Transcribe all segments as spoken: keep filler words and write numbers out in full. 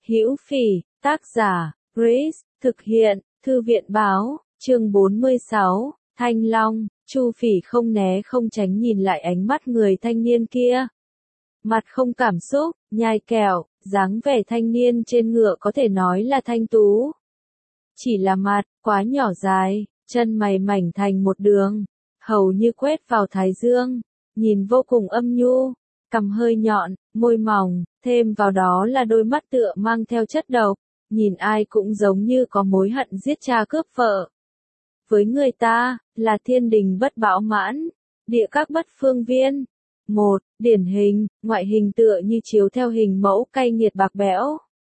Hữu Phỉ, tác giả, Grace, thực hiện, Thư viện báo, chương bốn mươi sáu, Thanh Long. Chu Phỉ không né không tránh nhìn lại ánh mắt người thanh niên kia. Mặt không cảm xúc, nhai kẹo, dáng vẻ thanh niên trên ngựa có thể nói là thanh tú. Chỉ là mặt, quá nhỏ dài, chân mày mảnh thành một đường, hầu như quét vào thái dương, nhìn vô cùng âm nhu, cằm hơi nhọn, môi mỏng, thêm vào đó là đôi mắt tựa mang theo chất độc, nhìn ai cũng giống như có mối hận giết cha cướp vợ. Với người ta, là thiên đình bất bão mãn, địa các bất phương viên. Một, điển hình, ngoại hình tựa như chiếu theo hình mẫu cay nghiệt bạc bẽo.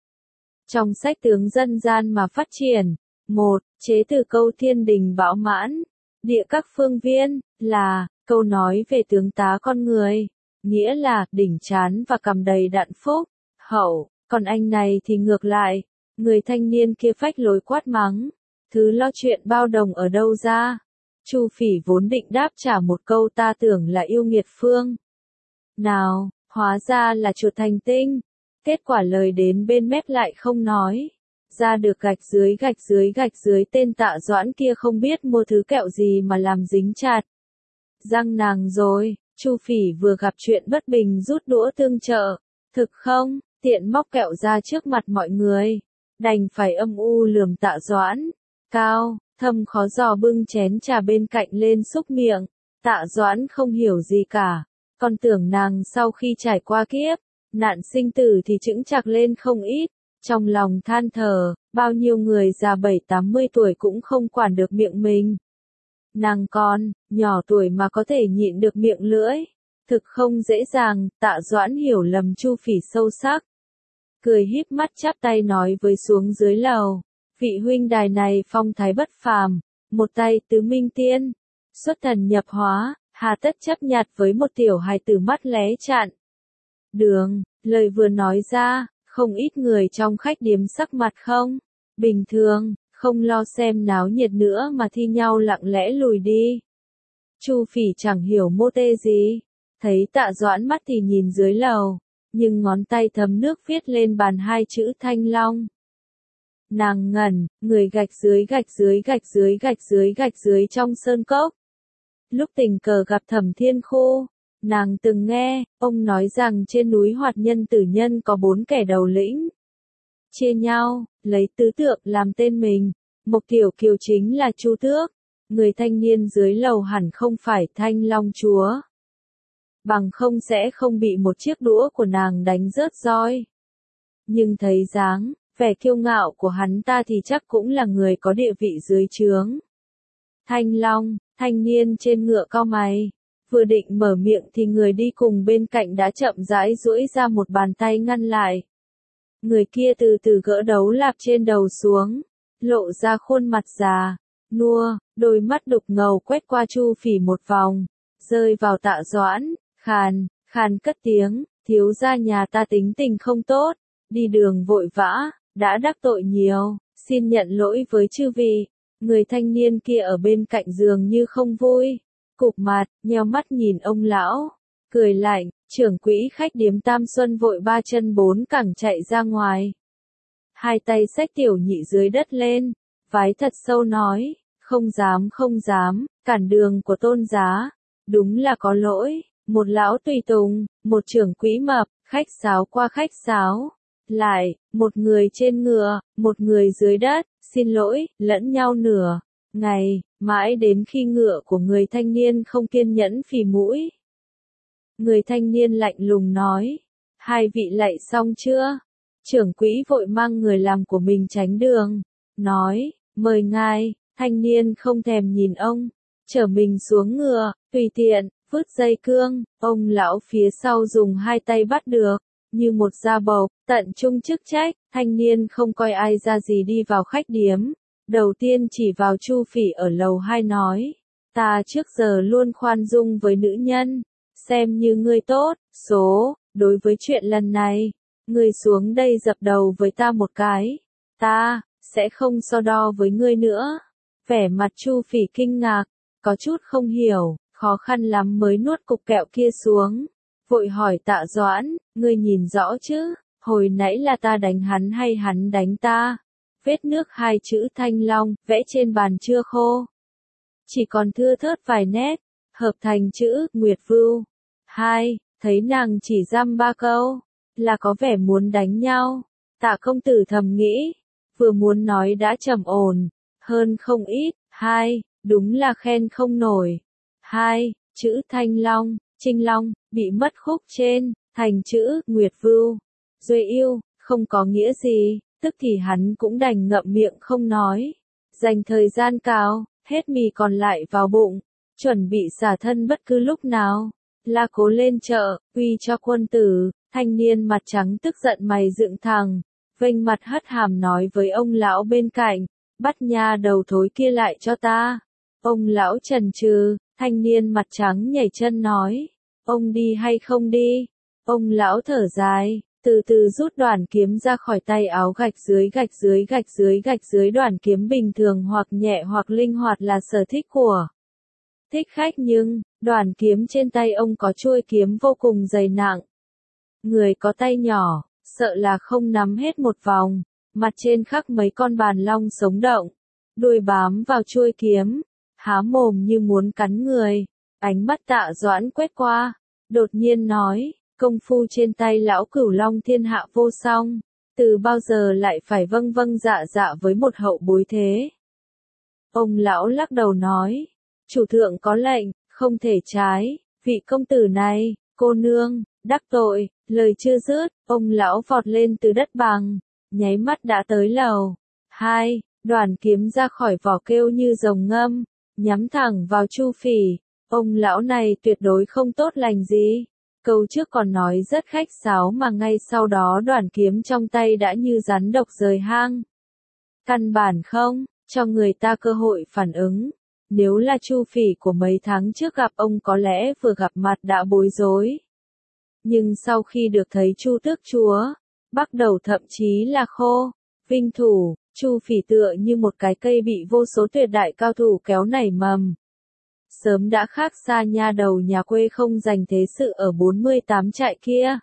Trong sách tướng dân gian mà phát triển, một, chế từ câu thiên đình bão mãn, địa các phương viên, là, câu nói về tướng tá con người, nghĩa là, đỉnh chán và cằm đầy đặn phúc, hậu, còn anh này thì ngược lại, người thanh niên kia phách lối quát mắng, thứ lo chuyện bao đồng ở đâu ra. Chu Phỉ vốn định đáp trả một câu ta tưởng là yêu nghiệt phương nào, hóa ra là chuột thành tinh. Kết quả lời đến bên mép lại không nói. Ra được gạch dưới gạch dưới gạch dưới tên Tạ Doãn kia không biết mua thứ kẹo gì mà làm dính chặt răng nàng rồi. Chu Phỉ vừa gặp chuyện bất bình rút đũa tương trợ. Thực không, tiện móc kẹo ra trước mặt mọi người. Đành phải âm u lườm Tạ Doãn. Cao, thâm khó dò bưng chén trà bên cạnh lên xúc miệng. Tạ Doãn không hiểu gì cả. Còn tưởng nàng sau khi trải qua kiếp nạn sinh tử thì chững chạc lên không ít, trong lòng than thở, bao nhiêu người già bảy tám mươi tuổi cũng không quản được miệng mình. Nàng con, nhỏ tuổi mà có thể nhịn được miệng lưỡi, thực không dễ dàng. Tạ Doãn hiểu lầm Chu Phỉ sâu sắc. Cười híp mắt chắp tay nói với xuống dưới lầu, vị huynh đài này phong thái bất phàm, một tay tứ minh tiên, xuất thần nhập hóa, hà tất chấp nhặt với một tiểu hài tử mắt lé chặn đường. Lời vừa nói ra, không ít người trong khách điếm sắc mặt không bình thường, không lo xem náo nhiệt nữa mà thi nhau lặng lẽ lùi đi. Chu Phỉ chẳng hiểu mô tê gì, thấy Tạ Doãn mắt thì nhìn dưới lầu, nhưng ngón tay thấm nước viết lên bàn hai chữ Thanh Long. Nàng ngẩn, người gạch dưới gạch dưới gạch dưới gạch dưới gạch dưới trong sơn cốc. Lúc tình cờ gặp Thẩm Thiên Khu, nàng từng nghe, ông nói rằng trên núi Hoạt Nhân Tử Nhân có bốn kẻ đầu lĩnh. Chia nhau, lấy tứ tượng làm tên mình, Mộc Tiểu Kiều chính là Chu Tước, người thanh niên dưới lầu hẳn không phải Thanh Long Chúa. Bằng không sẽ không bị một chiếc đũa của nàng đánh rớt roi. Nhưng thấy dáng, vẻ kiêu ngạo của hắn ta thì chắc cũng là người có địa vị dưới trướng. Thanh Long, thanh niên trên ngựa cau mày. Vừa định mở miệng thì người đi cùng bên cạnh đã chậm rãi duỗi ra một bàn tay ngăn lại. Người kia từ từ gỡ đấu lạp trên đầu xuống, lộ ra khuôn mặt già, nua, đôi mắt đục ngầu quét qua Chu Phỉ một vòng, rơi vào Tạ Doãn, khàn, khàn cất tiếng, thiếu gia nhà ta tính tình không tốt, đi đường vội vã, đã đắc tội nhiều, xin nhận lỗi với chư vị. Người thanh niên kia ở bên cạnh giường như không vui. Cụp mặt, nheo mắt nhìn ông lão, cười lạnh, trưởng quỹ khách điếm Tam Xuân vội ba chân bốn cẳng chạy ra ngoài. Hai tay xách tiểu nhị dưới đất lên, vái thật sâu nói, không dám không dám, cản đường của tôn giá, đúng là có lỗi, một lão tùy tùng, một trưởng quỹ mập, khách sáo qua khách sáo, lại, một người trên ngựa, một người dưới đất, xin lỗi, lẫn nhau nửa ngày, mãi đến khi ngựa của người thanh niên không kiên nhẫn phì mũi. Người thanh niên lạnh lùng nói, hai vị lạy xong chưa? Trưởng quỹ vội mang người làm của mình tránh đường, nói, mời ngài. Thanh niên không thèm nhìn ông, chở mình xuống ngựa, tùy tiện, vứt dây cương, ông lão phía sau dùng hai tay bắt được, như một da bầu, tận trung chức trách. Thanh niên không coi ai ra gì đi vào khách điếm. Đầu tiên chỉ vào Chu Phỉ ở lầu hai nói, ta trước giờ luôn khoan dung với nữ nhân, xem như ngươi tốt, số, đối với chuyện lần này, ngươi xuống đây dập đầu với ta một cái, ta sẽ không so đo với ngươi nữa. Vẻ mặt Chu Phỉ kinh ngạc, có chút không hiểu, khó khăn lắm mới nuốt cục kẹo kia xuống, vội hỏi Tạ Doãn, ngươi nhìn rõ chứ? Hồi nãy là ta đánh hắn hay hắn đánh ta? Vết nước hai chữ Thanh Long, vẽ trên bàn chưa khô. Chỉ còn thưa thớt vài nét, hợp thành chữ Nguyệt Vưu. Hai, thấy nàng chỉ dăm ba câu, là có vẻ muốn đánh nhau. Tạ công tử thầm nghĩ, vừa muốn nói đã trầm ổn, hơn không ít. Hai, đúng là khen không nổi. Hai, chữ Thanh Long, Trinh Long, bị mất khúc trên, thành chữ Nguyệt Vưu. Duy yêu, không có nghĩa gì, tức thì hắn cũng đành ngậm miệng không nói. Dành thời gian cao, hết mì còn lại vào bụng, chuẩn bị xả thân bất cứ lúc nào. La Cố lên chợ, uy cho quân tử. Thanh niên mặt trắng tức giận mày dựng thẳng, vênh mặt hất hàm nói với ông lão bên cạnh, bắt nha đầu thối kia lại cho ta. Ông lão chần chừ, thanh niên mặt trắng nhảy chân nói, ông đi hay không đi? Ông lão thở dài, từ từ rút đoàn kiếm ra khỏi tay áo, gạch dưới gạch dưới gạch dưới gạch dưới. Đoàn kiếm bình thường hoặc nhẹ hoặc linh hoạt là sở thích của thích khách, nhưng đoàn kiếm trên tay ông có chuôi kiếm vô cùng dày nặng. Người có tay nhỏ, sợ là không nắm hết một vòng, mặt trên khắc mấy con bàn long sống động, đuôi bám vào chuôi kiếm, há mồm như muốn cắn người. Ánh mắt Tạ Doãn quét qua, đột nhiên nói, công phu trên tay lão Cửu Long thiên hạ vô song, từ bao giờ lại phải vâng vâng dạ dạ với một hậu bối thế? Ông lão lắc đầu nói, chủ thượng có lệnh, không thể trái, vị công tử này, cô nương, đắc tội. Lời chưa dứt, ông lão vọt lên từ đất bằng, nháy mắt đã tới lầu. Hai, đoàn kiếm ra khỏi vỏ kêu như rồng ngâm, nhắm thẳng vào Chu Phỉ. Ông lão này tuyệt đối không tốt lành gì. Câu trước còn nói rất khách sáo mà ngay sau đó đoàn kiếm trong tay đã như rắn độc rời hang. Căn bản không cho người ta cơ hội phản ứng. Nếu là Chu Phỉ của mấy tháng trước gặp ông có lẽ vừa gặp mặt đã bối rối. Nhưng sau khi được thấy Chu tước chúa, bắt đầu thậm chí là khô, vinh thủ, Chu Phỉ tựa như một cái cây bị vô số tuyệt đại cao thủ kéo nảy mầm. Sớm đã khác xa nha đầu nhà quê không dành thế sự ở bốn mươi tám trại kia.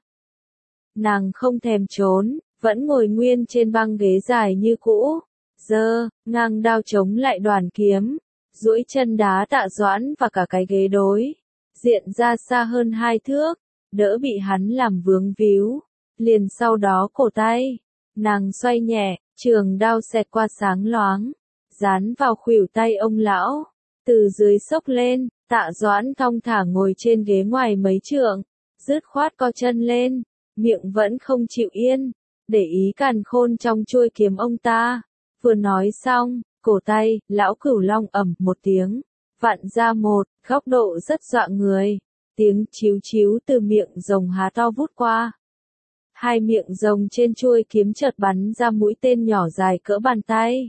Nàng không thèm trốn, vẫn ngồi nguyên trên băng ghế dài như cũ, giơ ngang đao chống lại đoàn kiếm, duỗi chân đá Tạ Doãn và cả cái ghế đối diện ra xa hơn hai thước, đỡ bị hắn làm vướng víu. Liền sau đó cổ tay, nàng xoay nhẹ, trường đao xẹt qua sáng loáng, dán vào khuỷu tay ông lão. Từ dưới xốc lên, Tạ Doãn thong thả ngồi trên ghế ngoài mấy trượng, dứt khoát co chân lên, miệng vẫn không chịu yên, để ý càn khôn trong chuôi kiếm ông ta. Vừa nói xong, cổ tay, lão Cửu Long ầm một tiếng, vặn ra một góc độ rất dọa người. Tiếng chíu chíu từ miệng rồng há to vút qua. Hai miệng rồng trên chuôi kiếm chợt bắn ra mũi tên nhỏ dài cỡ bàn tay.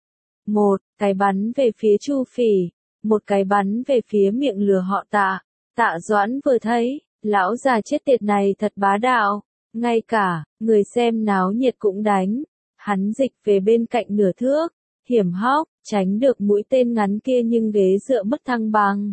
Một cái bắn về phía Chu Phỉ, một cái bắn về phía miệng lừa họ Tạ. Tạ Doãn vừa thấy, lão già chết tiệt này thật bá đạo, ngay cả người xem náo nhiệt cũng đánh. Hắn dịch về bên cạnh nửa thước, hiểm hóc, tránh được mũi tên ngắn kia nhưng ghế dựa mất thăng bằng.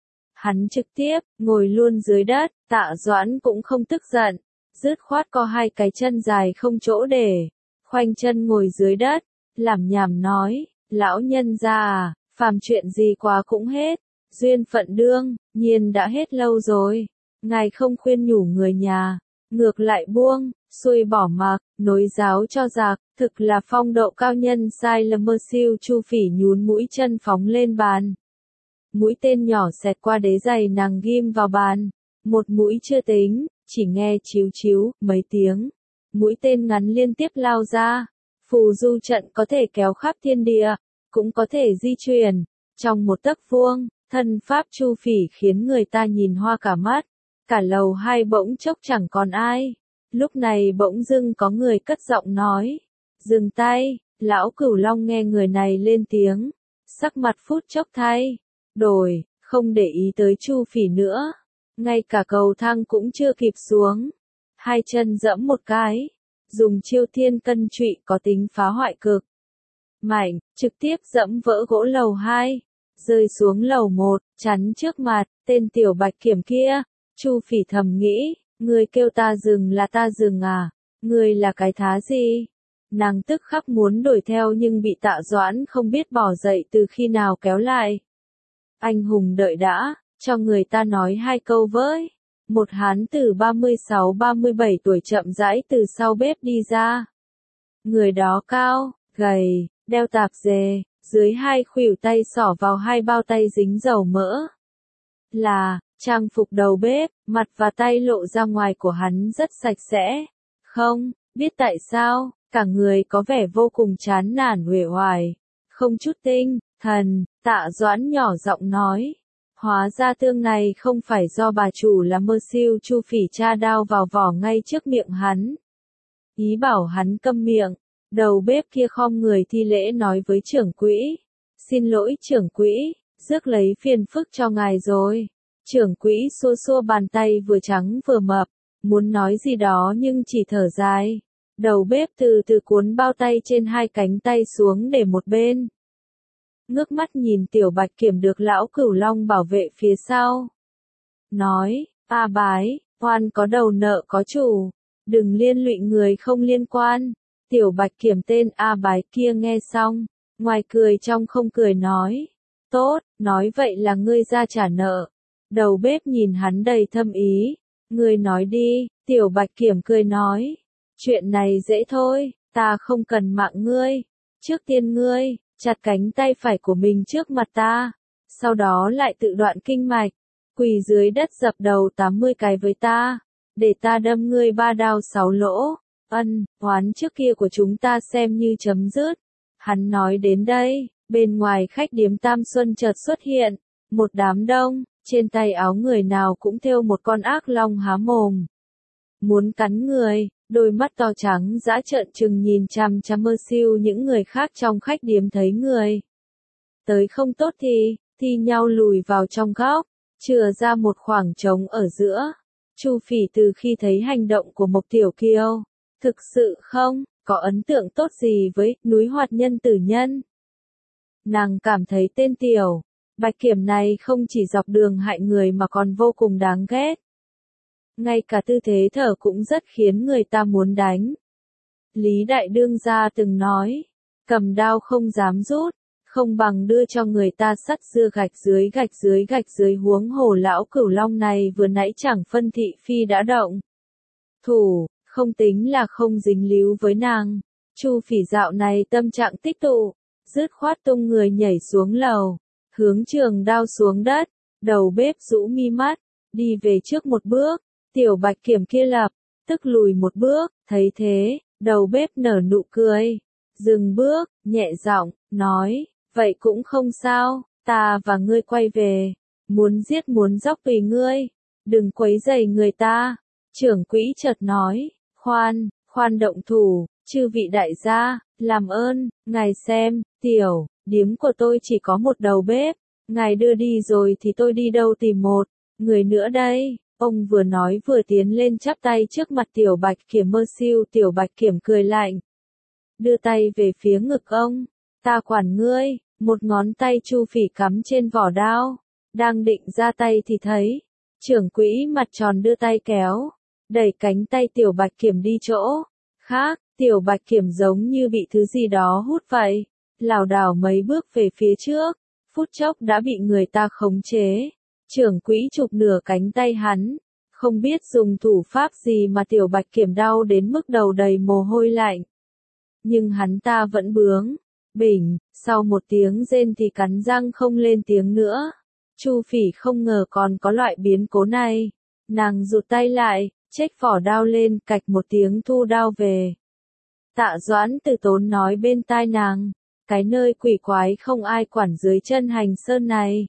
Hắn trực tiếp, ngồi luôn dưới đất. Tạ Doãn cũng không tức giận, dứt khoát co hai cái chân dài không chỗ để, khoanh chân ngồi dưới đất, làm nhảm nói, lão nhân gia à, phàm chuyện gì quá cũng hết, duyên phận đương, nhiên đã hết lâu rồi, ngài không khuyên nhủ người nhà, ngược lại buông, xuôi bỏ mặc, nối giáo cho giặc, thực là phong độ cao nhân sai lầm mơ siêu. Chu Phỉ nhún mũi chân phóng lên bàn. Mũi tên nhỏ xẹt qua đế giày nàng ghim vào bàn, một mũi chưa tính, chỉ nghe chíu chíu mấy tiếng, mũi tên ngắn liên tiếp lao ra. Phù du trận có thể kéo khắp thiên địa, cũng có thể di chuyển trong một tấc vuông. Thân pháp Chu Phỉ khiến người ta nhìn hoa cả mắt, cả lầu hai bỗng chốc chẳng còn ai. Lúc này bỗng dưng có người cất giọng nói, dừng tay. Lão Cửu Long nghe người này lên tiếng, sắc mặt phút chốc thay đổi, không để ý tới Chu Phỉ nữa, ngay cả cầu thang cũng chưa kịp xuống, hai chân giẫm một cái, dùng chiêu thiên cân trụy có tính phá hoại cực mạnh, trực tiếp giẫm vỡ gỗ lầu hai, rơi xuống lầu một, chắn trước mặt tên tiểu bạch kiểm kia. Chu Phỉ thầm nghĩ, người kêu ta dừng là ta dừng à? Ngươi là cái thá gì? Nàng tức khắc muốn đuổi theo nhưng bị Tạ Doãn không biết bỏ dậy từ khi nào kéo lại. Anh hùng đợi đã, cho người ta nói hai câu với. Một hán tử ba mươi sáu ba mươi bảy tuổi chậm rãi từ sau bếp đi ra. Người đó cao, gầy, đeo tạp dề, dưới hai khuỷu tay xỏ vào hai bao tay dính dầu mỡ. Là, trang phục đầu bếp, mặt và tay lộ ra ngoài của hắn rất sạch sẽ. Không, biết tại sao, cả người có vẻ vô cùng chán nản uể oải. Không chút tinh thần, Tạ Doãn nhỏ giọng nói. Hóa ra tương này không phải do bà chủ là Mơ Siêu Chu Phỉ tra đao vào vỏ ngay trước miệng hắn. Ý bảo hắn câm miệng, đầu bếp kia khom người thi lễ nói với trưởng quỹ. Xin lỗi trưởng quỹ, rước lấy phiền phức cho ngài rồi. Trưởng quỹ xua xua bàn tay vừa trắng vừa mập, muốn nói gì đó nhưng chỉ thở dài. Đầu bếp từ từ cuốn bao tay trên hai cánh tay xuống để một bên. Ngước mắt nhìn Tiểu Bạch Kiểm được lão Cửu Long bảo vệ phía sau. Nói, A Bái, oan có đầu nợ có chủ, đừng liên lụy người không liên quan. Tiểu Bạch Kiểm tên A Bái kia nghe xong, ngoài cười trong không cười nói. Tốt, nói vậy là ngươi ra trả nợ. Đầu bếp nhìn hắn đầy thâm ý. Ngươi nói đi, Tiểu Bạch Kiểm cười nói. Chuyện này dễ thôi, ta không cần mạng ngươi. Trước tiên ngươi, chặt cánh tay phải của mình trước mặt ta. Sau đó lại tự đoạn kinh mạch. Quỳ dưới đất dập đầu tám mươi cái với ta. Để ta đâm ngươi ba đao sáu lỗ. Ân, oán trước kia của chúng ta xem như chấm dứt. Hắn nói đến đây, bên ngoài khách điếm Tam Xuân chợt xuất hiện. Một đám đông, trên tay áo người nào cũng thêu một con ác long há mồm. Muốn cắn người, đôi mắt to trắng dã trợn trừng nhìn chằm chằm Mơ Siêu những người khác trong khách điếm thấy người. Tới không tốt thì, thi nhau lùi vào trong góc, chừa ra một khoảng trống ở giữa. Chu Phỉ từ khi thấy hành động của Mộc Tiểu Kiều, thực sự không có ấn tượng tốt gì với núi Hoạt Nhân Tử Nhân. Nàng cảm thấy tên Tiểu Bạch Kiểm này không chỉ dọc đường hại người mà còn vô cùng đáng ghét. Ngay cả tư thế thở cũng rất khiến người ta muốn đánh. Lý Đại Đương gia từng nói, cầm đao không dám rút, không bằng đưa cho người ta sắt dưa gạch dưới gạch dưới gạch dưới, huống hồ lão Cửu Long này vừa nãy chẳng phân thị phi đã động. Thủ, không tính là không dính líu với nàng. Chu Phỉ dạo này tâm trạng tích tụ, dứt khoát tung người nhảy xuống lầu, hướng trường đao xuống đất, đầu bếp rũ mi mắt, đi về trước một bước. Tiểu Bạch Kiểm kia lập tức lùi một bước, thấy thế, đầu bếp nở nụ cười, dừng bước, nhẹ giọng nói, vậy cũng không sao, ta và ngươi quay về, muốn giết muốn dóc tùy ngươi, đừng quấy rầy người ta. Trưởng quỹ chợt nói, khoan, khoan động thủ, chư vị đại gia, làm ơn, ngài xem, tiểu điếm của tôi chỉ có một đầu bếp, ngài đưa đi rồi thì tôi đi đâu tìm một người nữa đây. Ông vừa nói vừa tiến lên chắp tay trước mặt Tiểu Bạch Kiểm. Mơ Siêu Tiểu Bạch Kiểm cười lạnh, đưa tay về phía ngực ông, ta quản ngươi. Một ngón tay Chu Phỉ cắm trên vỏ đao, đang định ra tay thì thấy trưởng quỹ mặt tròn đưa tay kéo, đẩy cánh tay Tiểu Bạch Kiểm đi chỗ khác. Tiểu Bạch Kiểm giống như bị thứ gì đó hút vậy, lảo đảo mấy bước về phía trước, phút chốc đã bị người ta khống chế. Trưởng quỹ chụp nửa cánh tay hắn, không biết dùng thủ pháp gì mà Tiểu Bạch Kiểm đau đến mức đầu đầy mồ hôi lạnh. Nhưng hắn ta vẫn bướng bỉnh, sau một tiếng rên thì cắn răng không lên tiếng nữa. Chu Phỉ không ngờ còn có loại biến cố này. Nàng rụt tay lại, chếch vỏ đao lên, cạch một tiếng thu đao về. Tạ Doãn từ tốn nói bên tai nàng, cái nơi quỷ quái không ai quản dưới chân Hành Sơn này.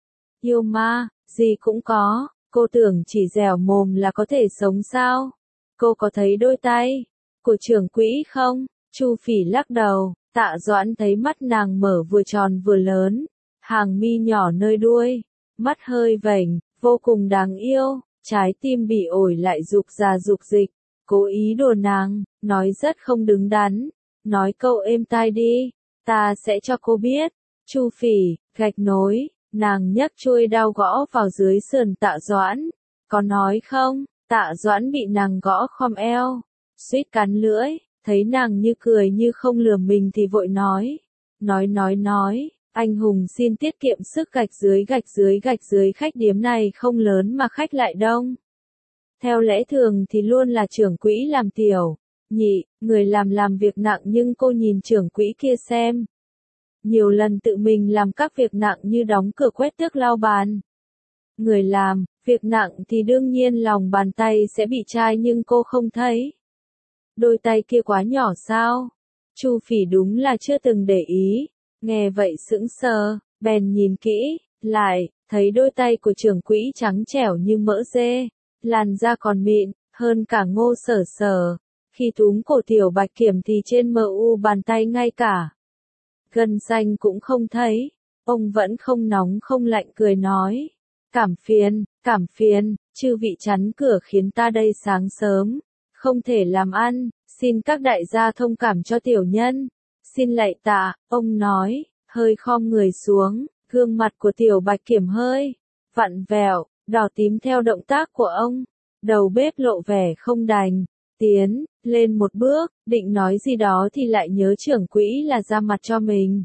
Yêu ma, gì cũng có, cô tưởng chỉ dẻo mồm là có thể sống sao? Cô có thấy đôi tay của trưởng quỹ không? Chu Phỉ lắc đầu. Tạ Doãn thấy mắt nàng mở vừa tròn vừa lớn, hàng mi nhỏ nơi đuôi, mắt hơi vểnh, vô cùng đáng yêu, trái tim bị ổi lại rục rà rục dịch, cố ý đùa nàng, nói rất không đứng đắn, nói câu êm tai đi, ta sẽ cho cô biết. Chu Phỉ, gạch nối, nàng nhấc chuôi đao gõ vào dưới sườn Tạ Doãn, có nói không? Tạ Doãn bị nàng gõ khom eo, suýt cắn lưỡi, thấy nàng như cười như không lườm mình thì vội nói. Nói nói nói, anh hùng xin tiết kiệm sức gạch dưới gạch dưới gạch dưới khách điếm này không lớn mà khách lại đông. Theo lẽ thường thì luôn là trưởng quỹ làm tiểu, nhị, người làm làm việc nặng nhưng cô nhìn trưởng quỹ kia xem. Nhiều lần tự mình làm các việc nặng như đóng cửa quét tước lau bàn. Người làm, việc nặng thì đương nhiên lòng bàn tay sẽ bị chai nhưng cô không thấy. Đôi tay kia quá nhỏ sao? Chu Phỉ đúng là chưa từng để ý, nghe vậy sững sờ, bèn nhìn kỹ, lại, thấy đôi tay của trưởng quỹ trắng trẻo như mỡ dê, làn da còn mịn, hơn cả Ngô Sở Sở. Khi túm cổ Tiểu Bạch Kiểm thì trên mờ u bàn tay ngay cả gân xanh cũng không thấy, ông vẫn không nóng không lạnh cười nói. Cảm phiền, cảm phiền, chư vị chắn cửa khiến ta đây sáng sớm, không thể làm ăn, xin các đại gia thông cảm cho tiểu nhân. Xin lạy tạ, ông nói, hơi khom người xuống, gương mặt của Tiểu Bạch Kiểm hơi vặn vẹo, đỏ tím theo động tác của ông. Đầu bếp lộ vẻ không đành, tiến lên một bước, định nói gì đó thì lại nhớ trưởng quỹ là ra mặt cho mình,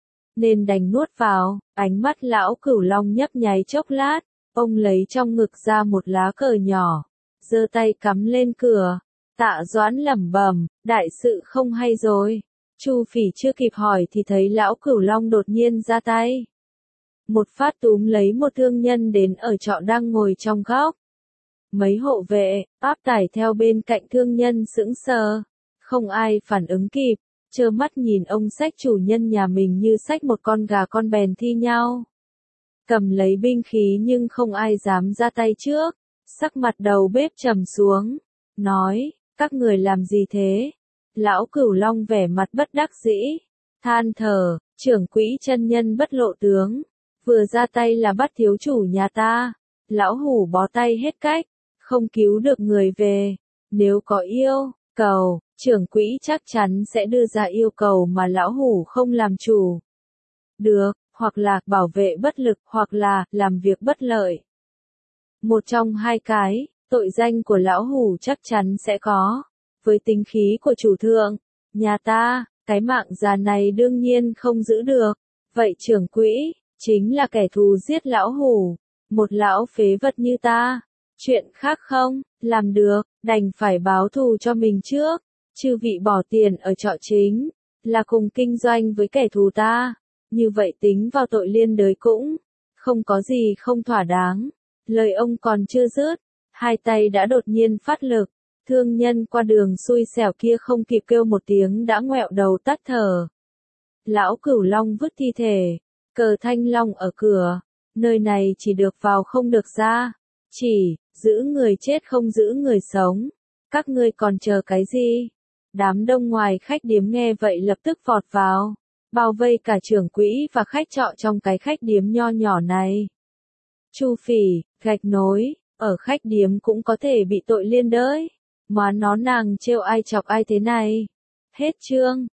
nên đành nuốt vào. Ánh mắt lão Cửu Long nhấp nháy chốc lát, ông lấy trong ngực ra một lá cờ nhỏ, giơ tay cắm lên cửa. Tạ Doãn lẩm bẩm, đại sự không hay rồi. Chu Phỉ chưa kịp hỏi thì thấy lão Cửu Long đột nhiên ra tay. Một phát túm lấy một thương nhân đến ở trọ đang ngồi trong góc. Mấy hộ vệ, áp tải theo bên cạnh thương nhân sững sờ. Không ai phản ứng kịp, trơ mắt nhìn ông xách chủ nhân nhà mình như xách một con gà con bèn thi nhau. Cầm lấy binh khí nhưng không ai dám ra tay trước. Sắc mặt đầu bếp trầm xuống, nói, các người làm gì thế? Lão Cửu Long vẻ mặt bất đắc dĩ, than thở, trưởng quỹ chân nhân bất lộ tướng, vừa ra tay là bắt thiếu chủ nhà ta. Lão hủ bó tay hết cách, không cứu được người về. Nếu có yêu cầu, trưởng quỹ chắc chắn sẽ đưa ra yêu cầu mà lão hủ không làm chủ được, hoặc là bảo vệ bất lực, hoặc là làm việc bất lợi. Một trong hai cái, tội danh của lão hủ chắc chắn sẽ có. Với tính khí của chủ thượng nhà ta, cái mạng già này đương nhiên không giữ được. Vậy trưởng quỹ chính là kẻ thù giết lão hủ, một lão phế vật như ta. Chuyện khác không làm được, đành phải báo thù cho mình trước. Chư vị bỏ tiền ở trọ chính là cùng kinh doanh với kẻ thù ta, như vậy tính vào tội liên đới cũng không có gì không thỏa đáng. Lời ông còn chưa dứt, hai tay đã đột nhiên phát lực. Thương nhân qua đường xui xẻo kia không kịp kêu một tiếng đã ngoẹo đầu tắt thở. Lão Cửu Long vứt thi thể, cờ thanh long ở cửa, nơi này chỉ được vào không được ra, chỉ giữ người chết không giữ người sống. Các ngươi còn chờ cái gì? Đám đông ngoài khách điếm nghe vậy lập tức vọt vào, bao vây cả trưởng quỹ và khách trọ trong cái khách điếm nho nhỏ này. Chu Phỉ, gạch nối, ở khách điếm cũng có thể bị tội liên đới. Mà nó nàng trêu ai chọc ai thế này. Hết chương.